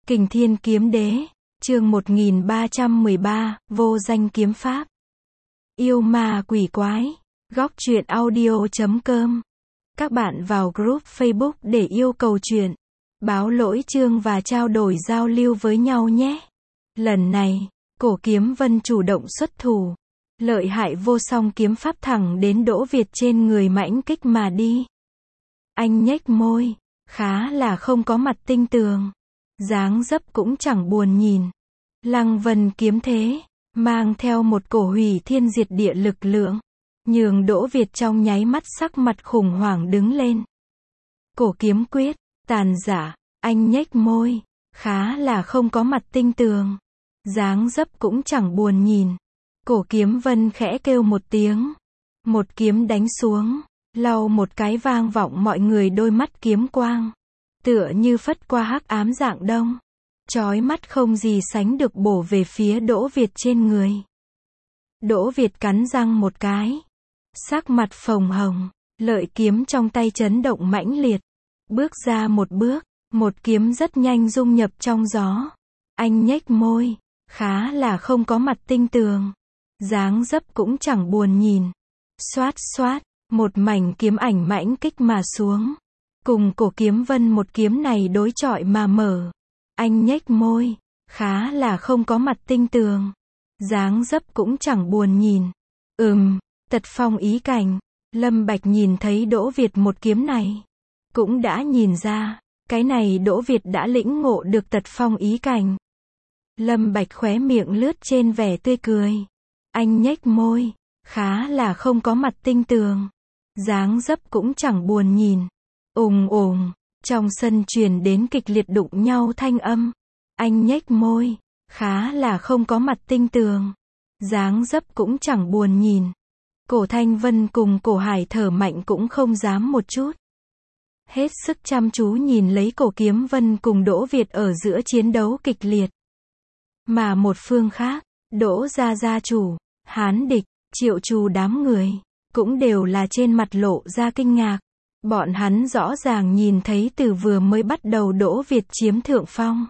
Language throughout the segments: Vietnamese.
Kình Thiên Kiếm Đế, chương 1313, vô danh kiếm pháp. Yêu ma quỷ quái, góc truyện audio.com. Các bạn vào group Facebook để yêu cầu truyện, báo lỗi chương và trao đổi giao lưu với nhau nhé. Lần này, Cổ Kiếm Vân chủ động xuất thủ, lợi hại vô song kiếm pháp thẳng đến Đỗ Việt trên người mãnh kích mà đi. Anh nhếch môi, khá là không có mặt tinh tường, dáng dấp cũng chẳng buồn nhìn. Lăng Vân kiếm thế, mang theo một cổ hủy thiên diệt địa lực lượng, nhường Đỗ Việt trong nháy mắt sắc mặt khủng hoảng đứng lên. Cổ kiếm quyết, tàn giả, anh nhếch môi, khá là không có mặt tinh tường, dáng dấp cũng chẳng buồn nhìn. Cổ Kiếm Vân khẽ kêu một tiếng, một kiếm đánh xuống, lau một cái vang vọng mọi người đôi mắt kiếm quang, tựa như phất qua hắc ám rạng đông, chói mắt không gì sánh được bổ về phía Đỗ Việt trên người. Đỗ Việt cắn răng một cái, sắc mặt phồng hồng, lợi kiếm trong tay chấn động mãnh liệt, bước ra một bước, một kiếm rất nhanh dung nhập trong gió. Anh nhếch môi, khá là không có mặt tinh tường, dáng dấp cũng chẳng buồn nhìn. Xoát xoát, một mảnh kiếm ảnh mãnh kích mà xuống, cùng Cổ Kiếm Vân một kiếm này đối chọi mà mở. Anh nhếch môi, khá là không có mặt tinh tường, dáng dấp cũng chẳng buồn nhìn. Tật phong ý cảnh. Lâm Bạch nhìn thấy Đỗ Việt một kiếm này, cũng đã nhìn ra, cái này Đỗ Việt đã lĩnh ngộ được tật phong ý cảnh. Lâm Bạch khóe miệng lướt trên vẻ tươi cười. Anh nhếch môi, khá là không có mặt tinh tường, dáng dấp cũng chẳng buồn nhìn. Ùng, trong sân truyền đến kịch liệt đụng nhau thanh âm. Anh nhếch môi, khá là không có mặt tinh tường, dáng dấp cũng chẳng buồn nhìn. Cổ Thanh Vân cùng Cổ Hải thở mạnh cũng không dám một chút, hết sức chăm chú nhìn lấy Cổ Kiếm Vân cùng Đỗ Việt ở giữa chiến đấu kịch liệt. Mà một phương khác, Đỗ gia chủ, Hán Địch, Triệu Trù đám người, cũng đều là trên mặt lộ ra kinh ngạc. Bọn hắn rõ ràng nhìn thấy từ vừa mới bắt đầu Đỗ Việt chiếm thượng phong,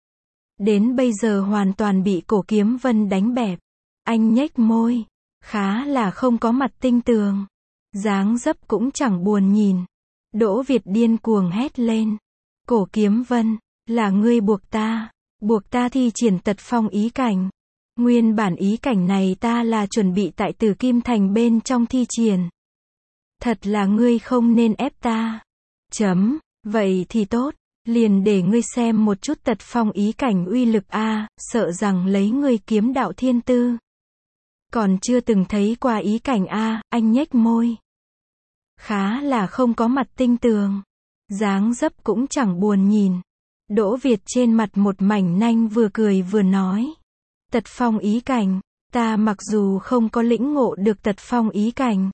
đến bây giờ hoàn toàn bị Cổ Kiếm Vân đánh bẹp. Anh nhếch môi, khá là không có mặt tinh tường, dáng dấp cũng chẳng buồn nhìn. Đỗ Việt điên cuồng hét lên. Cổ Kiếm Vân, là ngươi buộc ta thi triển tật phong ý cảnh. Nguyên bản ý cảnh này ta là chuẩn bị tại Tử Kim Thành bên trong thi triển. Thật là ngươi không nên ép ta. Vậy thì tốt, liền để ngươi xem một chút tật phong ý cảnh uy lực a, sợ rằng lấy ngươi kiếm đạo thiên tư, còn chưa từng thấy qua ý cảnh a. Anh nhếch môi, khá là không có mặt tinh tường, dáng dấp cũng chẳng buồn nhìn. Đỗ Việt trên mặt một mảnh nanh, vừa cười vừa nói. Tật phong ý cảnh, ta mặc dù không có lĩnh ngộ được tật phong ý cảnh,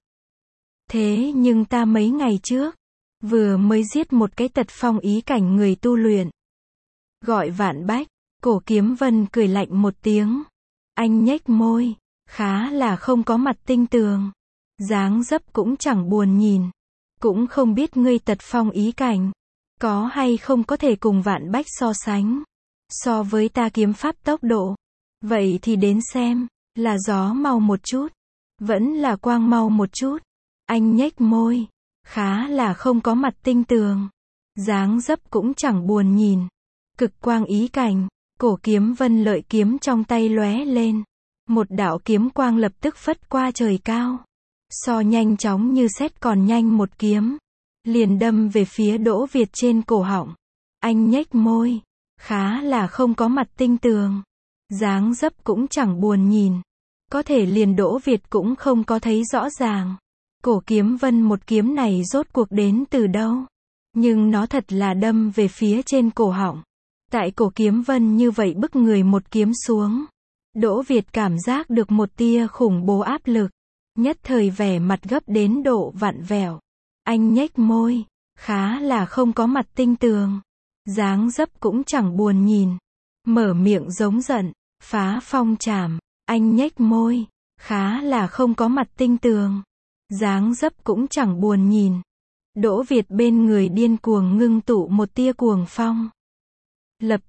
thế nhưng ta mấy ngày trước, vừa mới giết một cái tật phong ý cảnh người tu luyện, gọi Vạn Bách. Cổ Kiếm Vân cười lạnh một tiếng. Anh nhếch môi, khá là không có mặt tinh tường, dáng dấp cũng chẳng buồn nhìn. Cũng không biết ngươi tật phong ý cảnh, có hay không có thể cùng Vạn Bách so sánh. So với ta kiếm pháp tốc độ, vậy thì đến xem, là gió mau một chút, vẫn là quang mau một chút. Anh nhếch môi, khá là không có mặt tinh tường, dáng dấp cũng chẳng buồn nhìn. Cực quang ý cảnh. Cổ Kiếm Vân lợi kiếm trong tay lóe lên, một đạo kiếm quang lập tức phất qua trời cao, so nhanh chóng như sét còn nhanh một kiếm, liền đâm về phía Đỗ Việt trên cổ họng. Anh nhếch môi, khá là không có mặt tinh tường, dáng dấp cũng chẳng buồn nhìn. Có thể liền Đỗ Việt cũng không có thấy rõ ràng, Cổ Kiếm Vân một kiếm này rốt cuộc đến từ đâu, nhưng nó thật là đâm về phía trên cổ họng. Tại Cổ Kiếm Vân như vậy bức người một kiếm xuống, Đỗ Việt cảm giác được một tia khủng bố áp lực, nhất thời vẻ mặt gấp đến độ vặn vẹo. Anh nhếch môi, khá là không có mặt tinh tường, dáng dấp cũng chẳng buồn nhìn. Mở miệng giống giận, phá phong trảm. Anh nhếch môi, khá là không có mặt tinh tường, dáng dấp cũng chẳng buồn nhìn. Đỗ Việt bên người điên cuồng ngưng tụ một tia cuồng phong. Lập tức,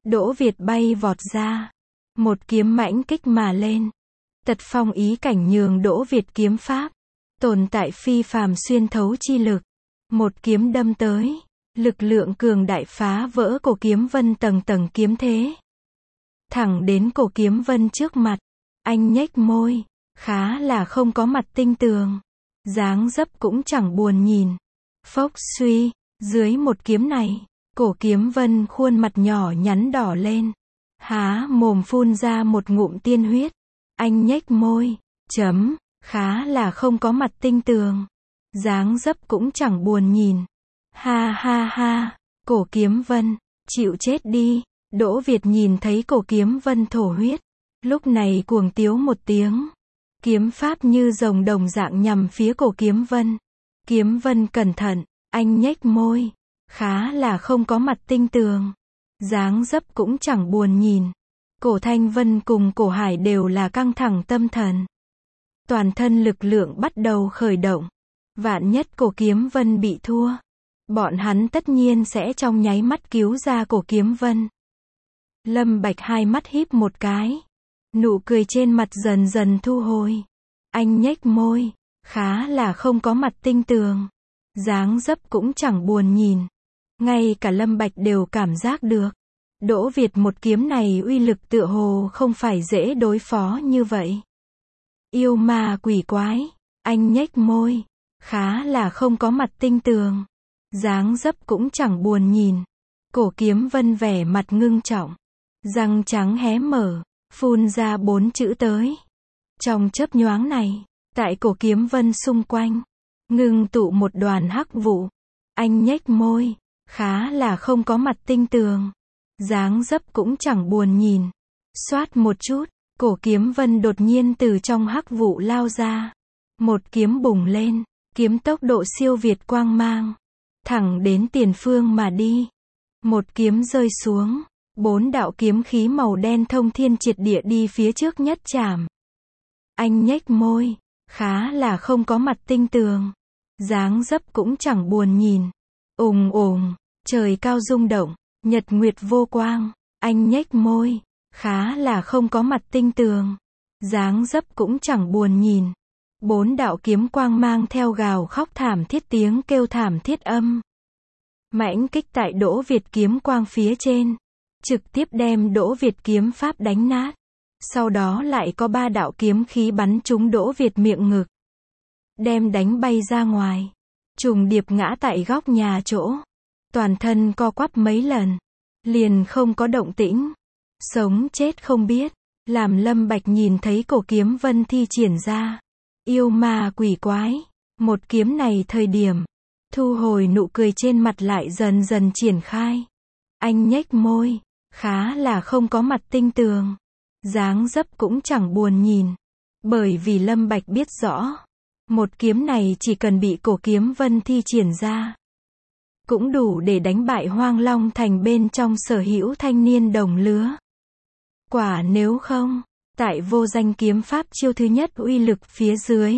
Đỗ Việt bay vọt ra. Một kiếm mãnh kích mà lên. Tật phong ý cảnh nhường Đỗ Việt kiếm pháp. Tồn tại phi phàm xuyên thấu chi lực. Một kiếm đâm tới. Lực lượng cường đại phá vỡ cổ kiếm vân tầng tầng kiếm thế. Thẳng đến cổ kiếm vân trước mặt. Anh nhếch môi. Khá là không có mặt tinh tường. Dáng dấp cũng chẳng buồn nhìn. Phốc suy. Dưới một kiếm này. Cổ kiếm vân khuôn mặt nhỏ nhắn đỏ lên. Há mồm phun ra một ngụm tiên huyết. Anh nhếch môi. Chấm. Khá là không có mặt tinh tường. Dáng dấp cũng chẳng buồn nhìn. Ha ha ha. Cổ kiếm vân. Chịu chết đi. Đỗ Việt nhìn thấy cổ kiếm vân thổ huyết. Lúc này cuồng tiếu một tiếng. Kiếm pháp như rồng đồng dạng nhằm phía cổ kiếm vân. Kiếm vân cẩn thận. Anh nhếch môi. Khá là không có mặt tinh tường. Dáng dấp cũng chẳng buồn nhìn. Cổ Thanh Vân cùng cổ Hải đều là căng thẳng tâm thần. Toàn thân lực lượng bắt đầu khởi động. Vạn nhất cổ kiếm vân bị thua. Bọn hắn tất nhiên sẽ trong nháy mắt cứu ra cổ kiếm vân. Lâm Bạch hai mắt híp một cái. Nụ cười trên mặt dần dần thu hồi. Anh nhếch môi. Khá là không có mặt tinh tường. Dáng dấp cũng chẳng buồn nhìn. Ngay cả Lâm Bạch đều cảm giác được. Đỗ Việt một kiếm này uy lực tựa hồ không phải dễ đối phó như vậy. Yêu ma quỷ quái. Anh nhếch môi. Khá là không có mặt tinh tường. Dáng dấp cũng chẳng buồn nhìn. Cổ kiếm vân vẻ mặt ngưng trọng. Răng trắng hé mở. Phun ra 4 chữ tới. Trong chớp nhoáng này. Tại cổ kiếm vân xung quanh. Ngưng tụ một đoàn hắc vụ. Anh nhếch môi. Khá là không có mặt tinh tường. Dáng dấp cũng chẳng buồn nhìn. Xoát một chút. Cổ kiếm vân đột nhiên từ trong hắc vụ lao ra. Một kiếm bùng lên. Kiếm tốc độ siêu việt quang mang. Thẳng đến tiền phương mà đi. Một kiếm rơi xuống. 4 đạo kiếm khí màu đen thông thiên triệt địa đi phía trước nhất chạm. Anh nhếch môi. Khá là không có mặt tinh tường. Dáng dấp cũng chẳng buồn nhìn. Ùng ùng. Trời cao rung động. Nhật nguyệt vô quang. Anh nhếch môi. Khá là không có mặt tinh tường. Dáng dấp cũng chẳng buồn nhìn. 4 đạo kiếm quang mang theo gào khóc thảm thiết tiếng kêu thảm thiết âm. Mãnh kích tại Đỗ Việt kiếm quang phía trên. Trực tiếp đem Đỗ Việt kiếm pháp đánh nát. Sau đó lại có 3 đạo kiếm khí bắn trúng Đỗ Việt miệng ngực. Đem đánh bay ra ngoài. Trùng điệp ngã tại góc nhà chỗ. Toàn thân co quắp mấy lần. Liền không có động tĩnh. Sống chết không biết. Làm Lâm Bạch nhìn thấy cổ kiếm vân thi triển ra. Yêu ma quỷ quái. Một kiếm này thời điểm. Thu hồi nụ cười trên mặt lại dần dần triển khai. Anh nhếch môi. Khá là không có mặt tinh tường. Dáng dấp cũng chẳng buồn nhìn. Bởi vì Lâm Bạch biết rõ. Một kiếm này chỉ cần bị cổ kiếm vân thi triển ra. Cũng đủ để đánh bại Hoang Long Thành bên trong sở hữu thanh niên đồng lứa. Quả nếu không, tại vô danh kiếm pháp chiêu thứ nhất uy lực phía dưới.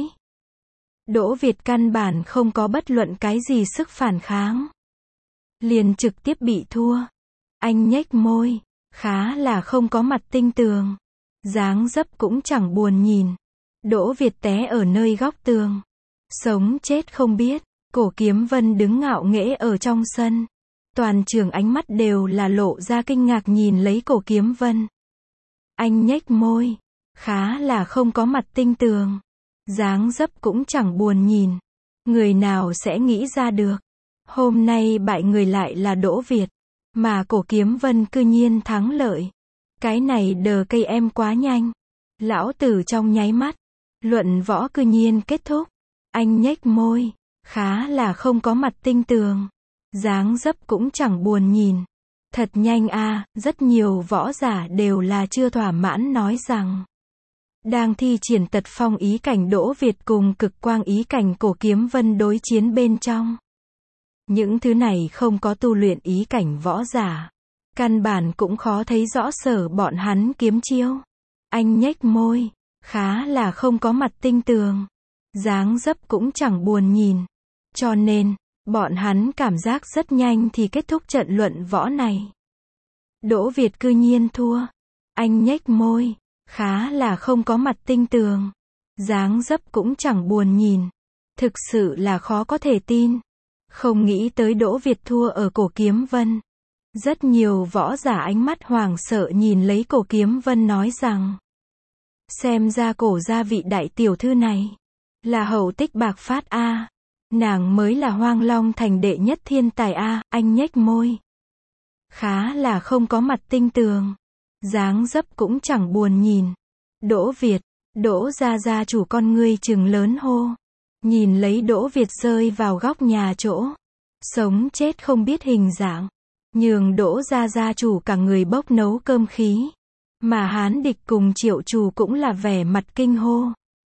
Đỗ Việt căn bản không có bất luận cái gì sức phản kháng. Liền trực tiếp bị thua. Anh nhếch môi. Khá là không có mặt tinh tường. Dáng dấp cũng chẳng buồn nhìn. Đỗ Việt té ở nơi góc tường. Sống chết không biết. Cổ kiếm vân đứng ngạo nghễ ở trong sân. Toàn trường ánh mắt đều là lộ ra kinh ngạc nhìn lấy cổ kiếm vân. Anh nhếch môi. Khá là không có mặt tinh tường. Dáng dấp cũng chẳng buồn nhìn. Người nào sẽ nghĩ ra được. Hôm nay bại người lại là Đỗ Việt. Mà cổ kiếm vân cư nhiên thắng lợi. Cái này đờ cây em quá nhanh. Lão tử trong nháy mắt. Luận võ cư nhiên kết thúc. Anh nhếch môi. Khá là không có mặt tinh tường. Dáng dấp cũng chẳng buồn nhìn. Thật nhanh a, rất nhiều võ giả đều là chưa thỏa mãn nói rằng. Đang thi triển tật phong ý cảnh Đỗ Việt cùng cực quang ý cảnh cổ kiếm vân đối chiến bên trong. Những thứ này không có tu luyện ý cảnh võ giả. Căn bản cũng khó thấy rõ sở bọn hắn kiếm chiêu. Anh nhếch môi. Khá là không có mặt tinh tường. Dáng dấp cũng chẳng buồn nhìn. Cho nên, bọn hắn cảm giác rất nhanh thì kết thúc trận luận võ này. Đỗ Việt cư nhiên thua. Anh nhếch môi, khá là không có mặt tinh tường. Dáng dấp cũng chẳng buồn nhìn. Thực sự là khó có thể tin. Không nghĩ tới Đỗ Việt thua ở Cổ Kiếm Vân. Rất nhiều võ giả ánh mắt hoảng sợ nhìn lấy Cổ Kiếm Vân nói rằng, xem ra Cổ gia vị đại tiểu thư này là hậu tích bạc phát a. Nàng mới là Hoang Long thành đệ nhất thiên tài a. Anh nhếch môi, khá là không có mặt tinh tường. Dáng dấp cũng chẳng buồn nhìn. Đỗ Việt, Đỗ gia chủ con ngươi trừng lớn hô. Nhìn lấy Đỗ Việt rơi vào góc nhà chỗ. Sống chết không biết hình dạng. Nhường Đỗ gia chủ cả người bốc nấu cơm khí. Mà Hán Địch cùng Triệu Trù cũng là vẻ mặt kinh hô.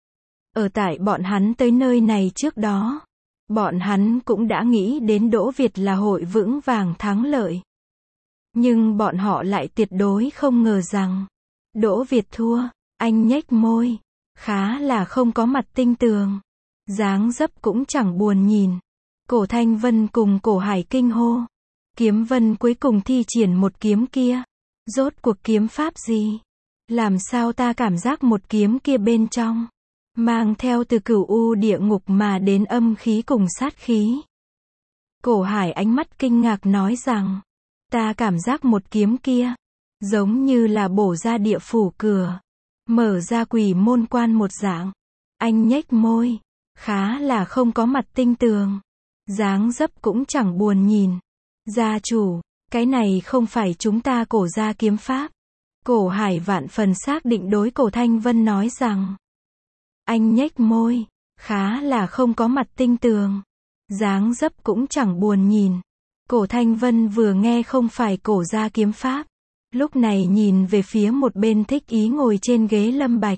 Ở tại bọn hắn tới nơi này trước đó, bọn hắn cũng đã nghĩ đến Đỗ Việt là hội vững vàng thắng lợi. Nhưng bọn họ lại tuyệt đối không ngờ rằng Đỗ Việt thua. Anh nhếch môi, khá là không có mặt tinh tường. Dáng dấp cũng chẳng buồn nhìn. Cổ Thanh Vân cùng Cổ Hải kinh hô. Kiếm Vân cuối cùng thi triển một kiếm kia. Rốt cuộc kiếm pháp gì? Làm sao ta cảm giác một kiếm kia bên trong mang theo từ cửu u địa ngục mà đến âm khí cùng sát khí. Cổ Hải ánh mắt kinh ngạc nói rằng, ta cảm giác một kiếm kia giống như là bổ ra địa phủ cửa, mở ra quỷ môn quan một dạng. Anh nhếch môi, khá là không có mặt tinh tường. Dáng dấp cũng chẳng buồn nhìn. Gia chủ, cái này không phải chúng ta Cổ gia kiếm pháp. Cổ Hải vạn phần xác định đối Cổ Thanh Vân nói rằng. Anh nhếch môi, khá là không có mặt tinh tường. Dáng dấp cũng chẳng buồn nhìn. Cổ Thanh Vân vừa nghe không phải Cổ gia kiếm pháp. Lúc này nhìn về phía một bên thích ý ngồi trên ghế Lâm Bạch.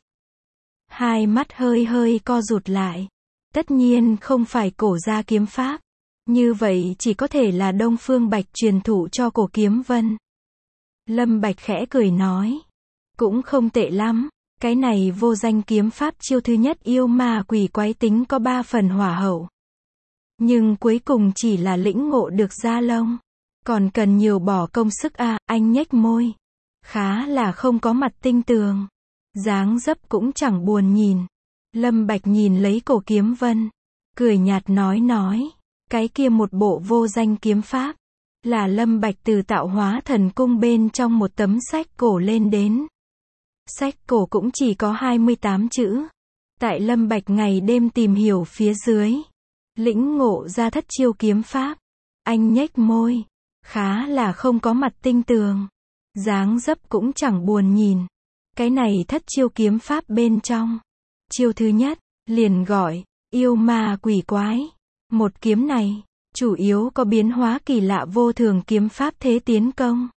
Hai mắt hơi hơi co rụt lại. Tất nhiên không phải Cổ gia kiếm pháp. Như vậy chỉ có thể là Đông Phương Bạch truyền thụ cho Cổ Kiếm Vân. Lâm Bạch khẽ cười nói. Cũng không tệ lắm. Cái này vô danh kiếm pháp chiêu thứ nhất yêu ma quỷ quái tính có 3 phần hỏa hậu. Nhưng cuối cùng chỉ là lĩnh ngộ được da lông. Còn cần nhiều bỏ công sức a. Anh nhếch môi, khá là không có mặt tinh tường. Dáng dấp cũng chẳng buồn nhìn. Lâm Bạch nhìn lấy Cổ Kiếm Vân, cười nhạt nói. Cái kia một bộ vô danh kiếm pháp là Lâm Bạch từ Tạo Hóa Thần Cung bên trong một tấm sách cổ lên đến. Sách cổ cũng chỉ có 28 chữ. Tại Lâm Bạch ngày đêm tìm hiểu phía dưới, lĩnh ngộ ra thất chiêu kiếm pháp. Anh nhếch môi, khá là không có mặt tinh tường. Dáng dấp cũng chẳng buồn nhìn. Cái này thất chiêu kiếm pháp bên trong, chiêu thứ nhất liền gọi yêu ma quỷ quái. Một kiếm này chủ yếu có biến hóa kỳ lạ vô thường kiếm pháp thế tiến công,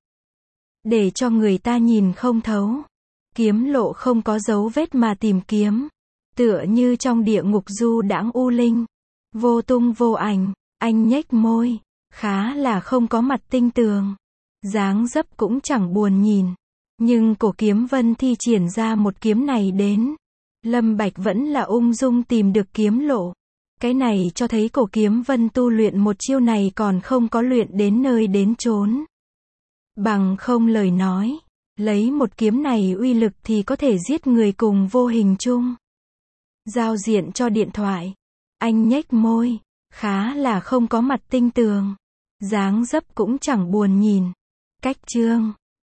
để cho người ta nhìn không thấu. Kiếm lộ không có dấu vết mà tìm kiếm, tựa như trong địa ngục du đãng u linh, vô tung vô ảnh. Anh nhếch môi, khá là không có mặt tinh tường. Dáng dấp cũng chẳng buồn nhìn. Nhưng Cổ Kiếm Vân thi triển ra một kiếm này đến, Lâm Bạch vẫn là ung dung tìm được kiếm lộ. Cái này cho thấy Cổ Kiếm Vân tu luyện một chiêu này còn không có luyện đến nơi đến chốn. Bằng không lời nói, lấy một kiếm này uy lực thì có thể giết người cùng vô hình chung. Giao diện cho điện thoại. Anh nhếch môi, khá là không có mặt tinh tường. Dáng dấp cũng chẳng buồn nhìn. Cách chương